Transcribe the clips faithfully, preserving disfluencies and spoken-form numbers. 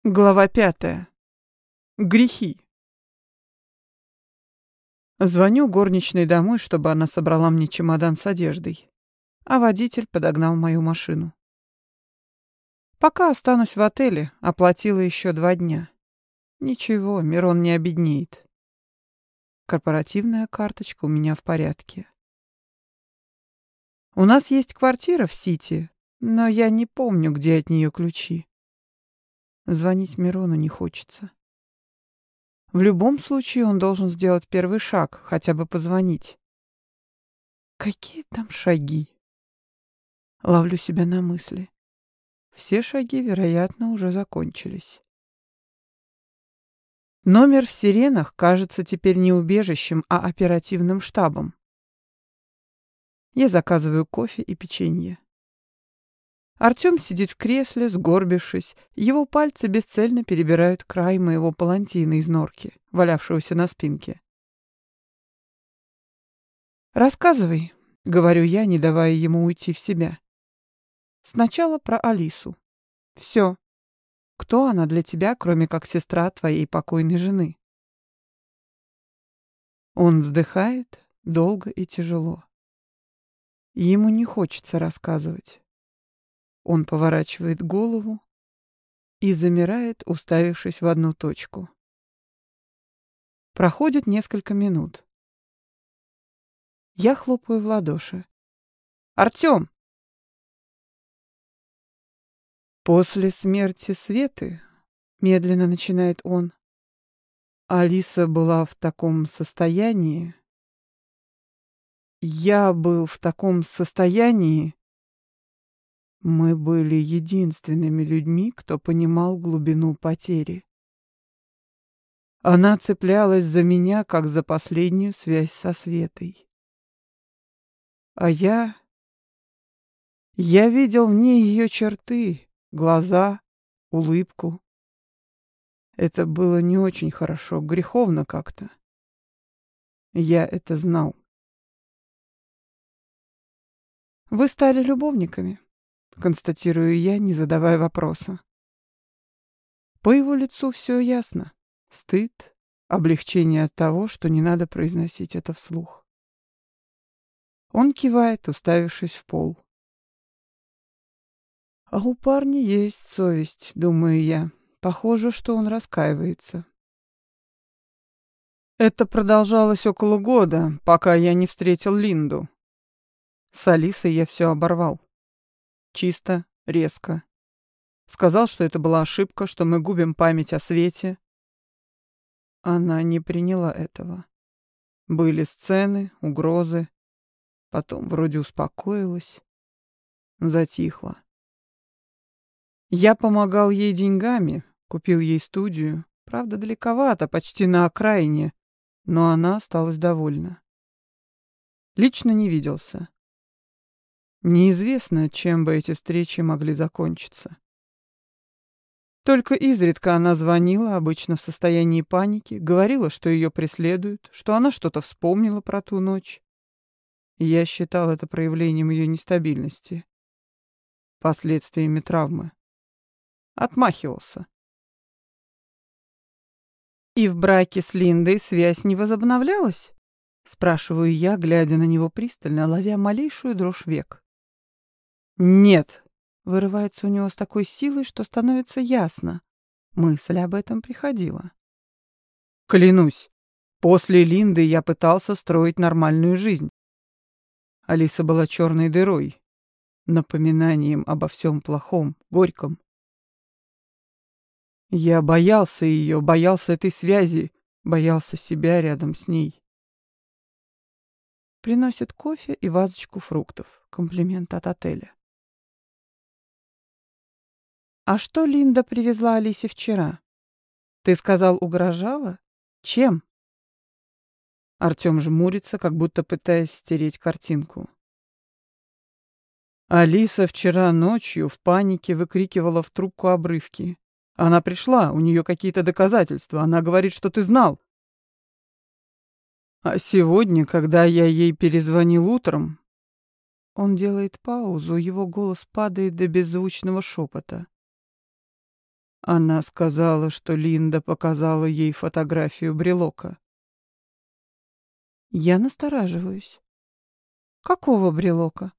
Глава пятая. Грехи. Звоню горничной домой, чтобы она собрала мне чемодан с одеждой, а водитель подогнал мою машину. Пока останусь в отеле, оплатила еще два дня. Ничего, Мирон не обеднеет. Корпоративная карточка у меня в порядке. У нас есть квартира в Сити, но я не помню, где от нее ключи. Звонить Мирону не хочется. В любом случае он должен сделать первый шаг, хотя бы позвонить. Какие там шаги? Ловлю себя на мысли. Все шаги, вероятно, уже закончились. Номер в Сиренах кажется теперь не убежищем, а оперативным штабом. Я заказываю кофе и печенье. Артем сидит в кресле, сгорбившись, его пальцы бесцельно перебирают край моего палантина из норки, валявшегося на спинке. «Рассказывай», — говорю я, не давая ему уйти в себя. «Сначала про Алису. Все. Кто она для тебя, кроме как сестра твоей покойной жены?» Он вздыхает долго и тяжело. Ему не хочется рассказывать. Он поворачивает голову и замирает, уставившись в одну точку. Проходит несколько минут. Я хлопаю в ладоши. «Артем!» «После смерти Светы, — медленно начинает он, — Алиса была в таком состоянии. Я был в таком состоянии. Мы были единственными людьми, кто понимал глубину потери. Она цеплялась за меня, как за последнюю связь со Светой. А я... Я видел в ней ее черты, глаза, улыбку. Это было не очень хорошо, греховно как-то. Я это знал. Вы стали любовниками?» — констатирую я, не задавая вопроса. По его лицу все ясно. Стыд, облегчение от того, что не надо произносить это вслух. Он кивает, уставившись в пол. А у парня есть совесть, думаю я. Похоже, что он раскаивается. Это продолжалось около года, пока я не встретил Линду. С Алисой я все оборвал. Чисто, резко. Сказал, что это была ошибка, что мы губим память о Свете. Она не приняла этого. Были сцены, угрозы. Потом вроде успокоилась. Затихла. Я помогал ей деньгами, купил ей студию. Правда, далековато, почти на окраине. Но она осталась довольна. Лично не виделся. Неизвестно, чем бы эти встречи могли закончиться. Только изредка она звонила, обычно в состоянии паники, говорила, что ее преследуют, что она что-то вспомнила про ту ночь. Я считал это проявлением ее нестабильности, последствиями травмы. Отмахивался. «И в браке с Линдой связь не возобновлялась?» — спрашиваю я, глядя на него пристально, ловя малейшую дрожь век. «Нет», — вырывается у него с такой силой, что становится ясно. Мысль об этом приходила. «Клянусь, после Линды я пытался строить нормальную жизнь. Алиса была черной дырой, напоминанием обо всем плохом, горьком. Я боялся ее, боялся этой связи, боялся себя рядом с ней». Приносит кофе и вазочку фруктов. Комплимент от отеля. «А что Линда привезла Алисе вчера? Ты сказал, угрожала? Чем?» Артем жмурится, как будто пытаясь стереть картинку. Алиса вчера ночью в панике выкрикивала в трубку обрывки. Она пришла, у нее какие-то доказательства. Она говорит, что ты знал. А сегодня, когда я ей перезвонил утром... Он делает паузу, его голос падает до беззвучного шепота. Она сказала, что Линда показала ей фотографию брелока. Я настораживаюсь. Какого брелока?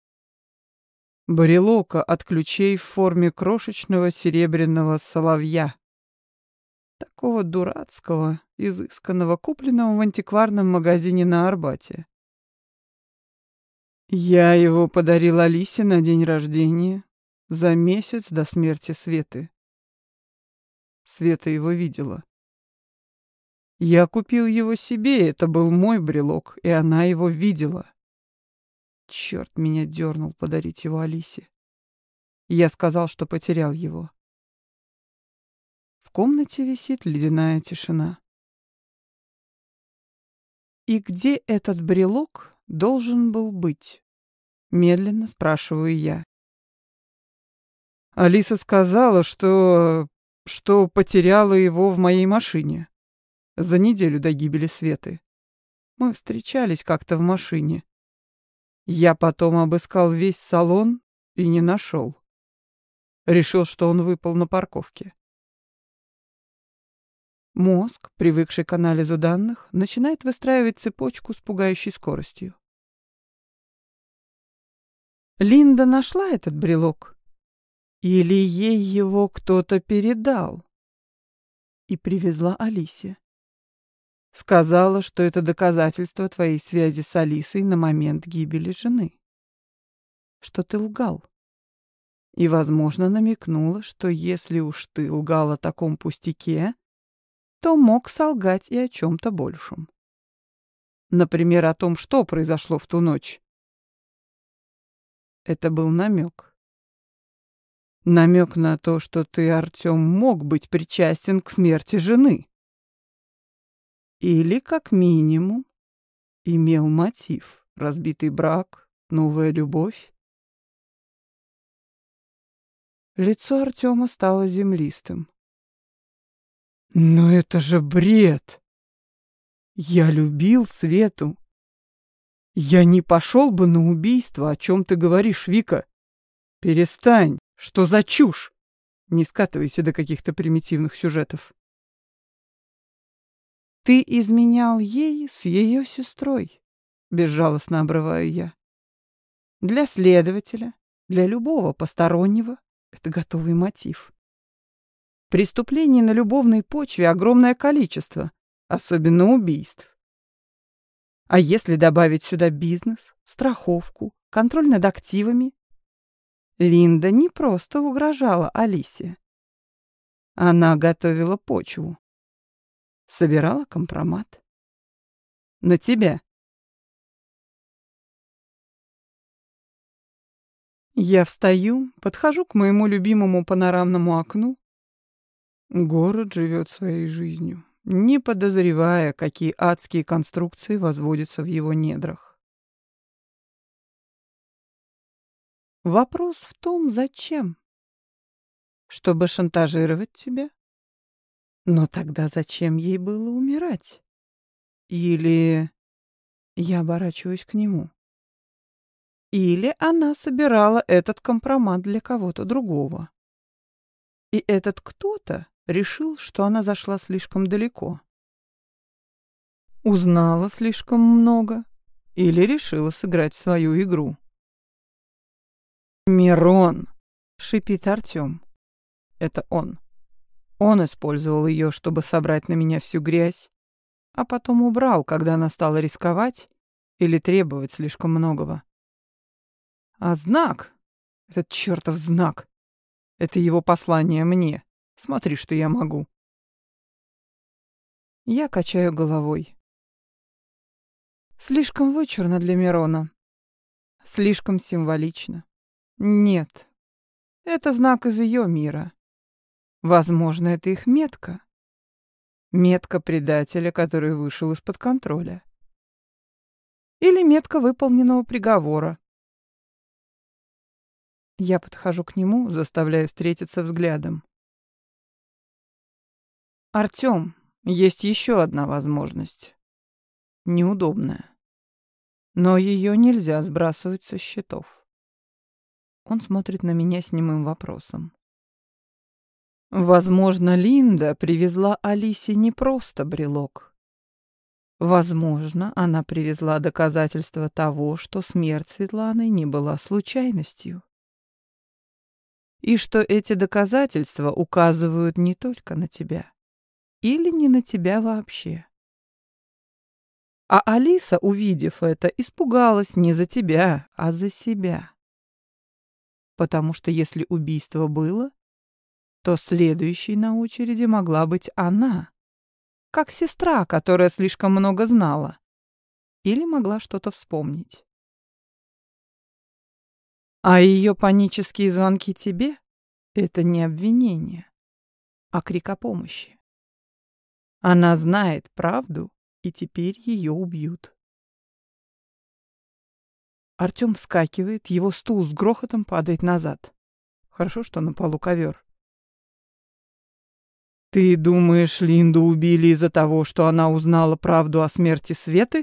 Брелока от ключей в форме крошечного серебряного соловья. Такого дурацкого, изысканного, купленного в антикварном магазине на Арбате. Я его подарил Алисе на день рождения, за месяц до смерти Светы. Света его видела. Я купил его себе, это был мой брелок, и она его видела. Черт меня дернул подарить его Алисе. Я сказал, что потерял его. В комнате висит ледяная тишина. «И где этот брелок должен был быть?» Медленно спрашиваю я. Алиса сказала, что... что потеряла его в моей машине. За неделю до гибели Светы. Мы встречались как-то в машине. Я потом обыскал весь салон и не нашел. Решил, что он выпал на парковке. Мозг, привыкший к анализу данных, начинает выстраивать цепочку с пугающей скоростью. Линда нашла этот брелок? Или ей его кто-то передал? И привезла Алисе. Сказала, что это доказательство твоей связи с Алисой на момент гибели жены. Что ты лгал. И, возможно, намекнула, что если уж ты лгал о таком пустяке, то мог солгать и о чем-то большем. Например, о том, что произошло в ту ночь. Это был намек. Намек на то, что ты, Артем, мог быть причастен к смерти жены. Или, как минимум, имел мотив. Разбитый брак, новая любовь. Лицо Артема стало землистым. Но это же бред! Я любил Свету. Я не пошел бы на убийство, о чем ты говоришь, Вика. Перестань, что за чушь? Не скатывайся до каких-то примитивных сюжетов. Ты изменял ей с ее сестрой, безжалостно обрываю я. Для следователя, для любого постороннего это готовый мотив. Преступлений на любовной почве огромное количество, особенно убийств. А если добавить сюда бизнес, страховку, контроль над активами? Линда не просто угрожала Алисе. Она готовила почву. Собирала компромат. На тебя. Я встаю, подхожу к моему любимому панорамному окну. Город живет своей жизнью, не подозревая, какие адские конструкции возводятся в его недрах. Вопрос в том, зачем? Чтобы шантажировать тебя? Но тогда зачем ей было умирать? Или... Я оборачиваюсь к нему. Или она собирала этот компромат для кого-то другого. И этот кто-то решил, что она зашла слишком далеко. Узнала слишком много. Или решила сыграть в свою игру. «Мирон!» — шипит Артем. Это он. Он использовал ее, чтобы собрать на меня всю грязь, а потом убрал, когда она стала рисковать или требовать слишком многого. А знак, этот чертов знак, это его послание мне. Смотри, что я могу. Я качаю головой. Слишком вычурно для Мирона. Слишком символично. Нет, это знак из ее мира. Возможно, это их метка. Метка предателя, который вышел из-под контроля. Или метка выполненного приговора. Я подхожу к нему, заставляя встретиться взглядом. «Артём, есть еще одна возможность. Неудобная. Но ее нельзя сбрасывать со счетов». Он смотрит на меня с немым вопросом. Возможно, Линда привезла Алисе не просто брелок. Возможно, она привезла доказательства того, что смерть Светланы не была случайностью. И что эти доказательства указывают не только на тебя. Или не на тебя вообще. А Алиса, увидев это, испугалась не за тебя, а за себя. Потому что если убийство было, то следующей на очереди могла быть она, как сестра, которая слишком много знала, или могла что-то вспомнить. А ее панические звонки тебе — это не обвинение, а крик о помощи. Она знает правду, и теперь ее убьют. Артем вскакивает, его стул с грохотом падает назад. Хорошо, что на полу ковер. «Ты думаешь, Линду убили из-за того, что она узнала правду о смерти Светы?»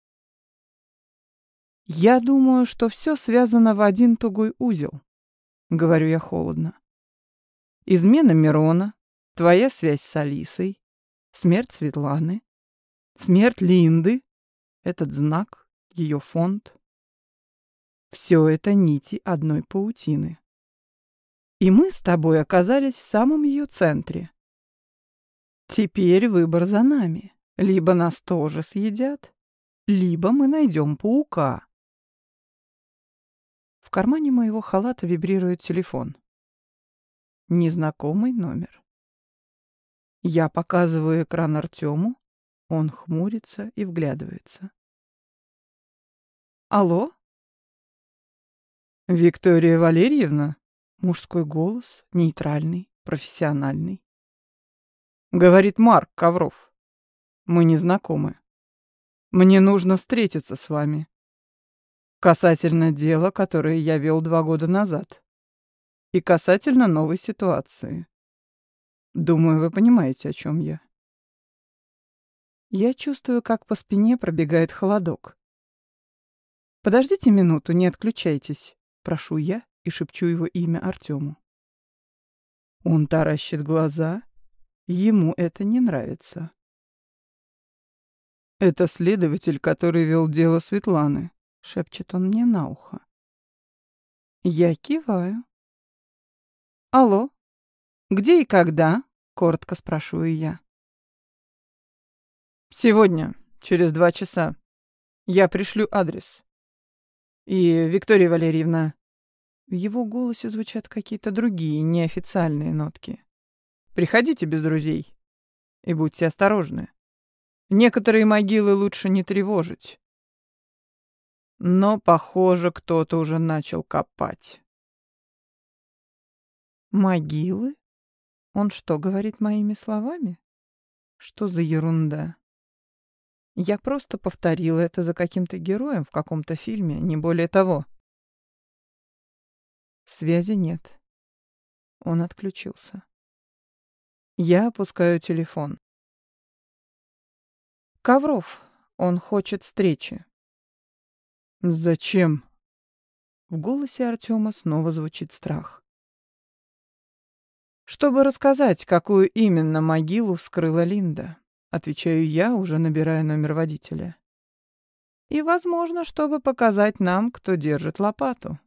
«Я думаю, что все связано в один тугой узел», — говорю я холодно. «Измена Мирона, твоя связь с Алисой, смерть Светланы, смерть Линды, этот знак, ее фонд. Все это нити одной паутины. И мы с тобой оказались в самом ее центре. Теперь выбор за нами. Либо нас тоже съедят, либо мы найдем паука». В кармане моего халата вибрирует телефон. Незнакомый номер. Я показываю экран Артему, он хмурится и вглядывается. «Алло?» «Виктория Валерьевна?» Мужской голос, нейтральный, профессиональный. Говорит Марк Ковров. «Мы не знакомы. Мне нужно встретиться с вами. Касательно дела, которое я вел два года назад. И касательно новой ситуации. Думаю, вы понимаете, о чем я». Я чувствую, как по спине пробегает холодок. «Подождите минуту, не отключайтесь», — прошу я и шепчу его имя Артему. Он таращит глаза, ему это не нравится. «Это следователь, который вел дело Светланы», — шепчет он мне на ухо. Я киваю. «Алло, где и когда?» — коротко спрашиваю я. «Сегодня, через два часа. Я пришлю адрес. И, Виктория Валерьевна...» В его голосе звучат какие-то другие, неофициальные нотки. «Приходите без друзей. И будьте осторожны. Некоторые могилы лучше не тревожить. Но, похоже, кто-то уже начал копать». «Могилы? Он что, говорит моими словами? Что за ерунда? Я просто повторила это за каким-то героем в каком-то фильме, не более того». Связи нет. Он отключился. Я опускаю телефон. «Ковров, он хочет встречи». «Зачем?» В голосе Артема снова звучит страх. «Чтобы рассказать, какую именно могилу вскрыла Линда», отвечаю я, уже набирая номер водителя. «И, возможно, чтобы показать нам, кто держит лопату».